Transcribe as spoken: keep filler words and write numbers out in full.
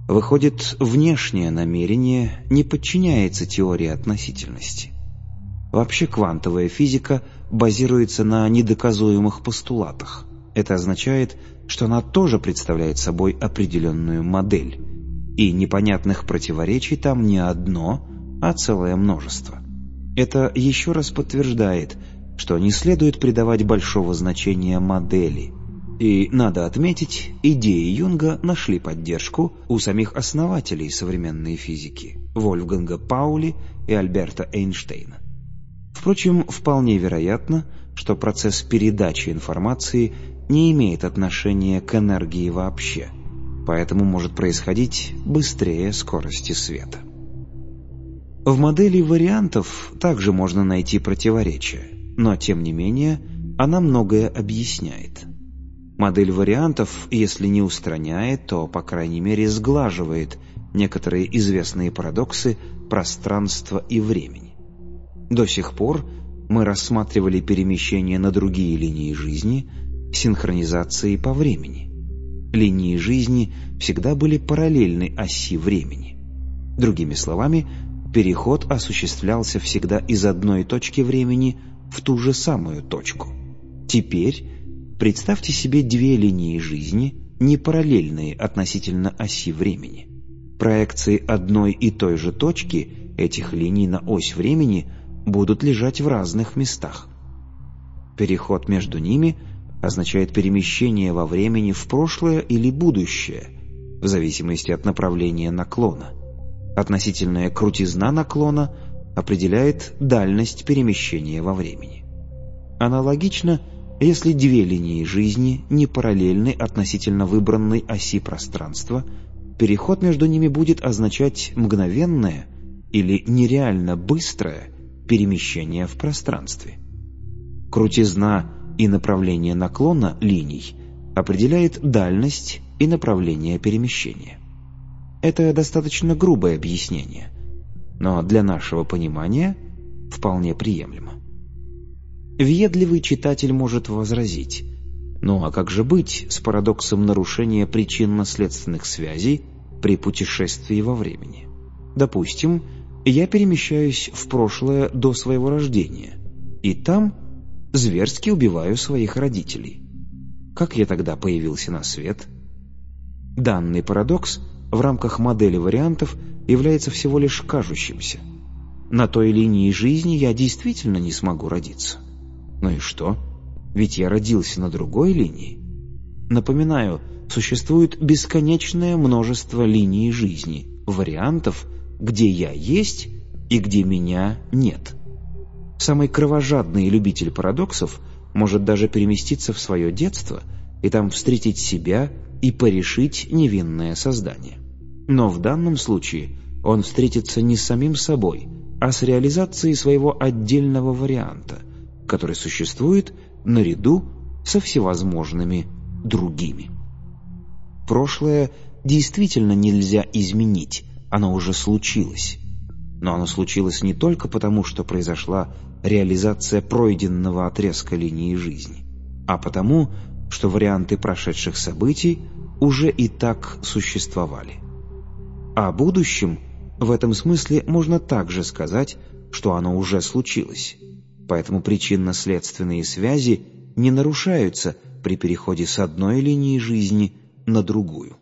Выходит, внешнее намерение не подчиняется теории относительности. Вообще квантовая физика базируется на недоказуемых постулатах. Это означает, что она тоже представляет собой определенную модель. И непонятных противоречий там не одно, а целое множество. Это еще раз подтверждает, что не следует придавать большого значения модели. И, надо отметить, идеи Юнга нашли поддержку у самих основателей современной физики – Вольфганга Паули и Альберта Эйнштейна. Впрочем, вполне вероятно, что процесс передачи информации не имеет отношения к энергии вообще, поэтому может происходить быстрее скорости света. В модели вариантов также можно найти противоречия, но, тем не менее, она многое объясняет. Модель вариантов, если не устраняет, то, по крайней мере, сглаживает некоторые известные парадоксы пространства и времени. До сих пор мы рассматривали перемещение на другие линии жизни синхронизацией по времени. Линии жизни всегда были параллельны оси времени. Другими словами, переход осуществлялся всегда из одной точки времени в ту же самую точку. Теперь представьте себе две линии жизни, не параллельные относительно оси времени. Проекции одной и той же точки этих линий на ось времени будут лежать в разных местах. Переход между ними означает перемещение во времени в прошлое или будущее, в зависимости от направления наклона. Относительная крутизна наклона определяет дальность перемещения во времени. Аналогично, если две линии жизни не параллельны относительно выбранной оси пространства, переход между ними будет означать мгновенное или нереально быстрое перемещение в пространстве. Крутизна и направление наклона линий определяет дальность и направление перемещения. Это достаточно грубое объяснение, но для нашего понимания вполне приемлемо. Въедливый читатель может возразить: ну а как же быть с парадоксом нарушения причинно-следственных связей при путешествии во времени? Допустим, я перемещаюсь в прошлое до своего рождения, и там зверски убиваю своих родителей. Как я тогда появился на свет? Данный парадокс в рамках модели вариантов является всего лишь кажущимся. На той линии жизни я действительно не смогу родиться. Ну и что? Ведь я родился на другой линии. Напоминаю, существует бесконечное множество линий жизни, вариантов, где я есть и где меня нет. Самый кровожадный любитель парадоксов может даже переместиться в свое детство и там встретить себя и порешить невинное создание. Но в данном случае он встретится не с самим собой, а с реализацией своего отдельного варианта, который существует наряду со всевозможными другими. Прошлое действительно нельзя изменить, оно уже случилось. Но оно случилось не только потому, что произошла реализация пройденного отрезка линии жизни, а потому, что варианты прошедших событий уже и так существовали. О будущем в этом смысле можно также сказать, что оно уже случилось. Поэтому причинно-следственные связи не нарушаются при переходе с одной линии жизни на другую.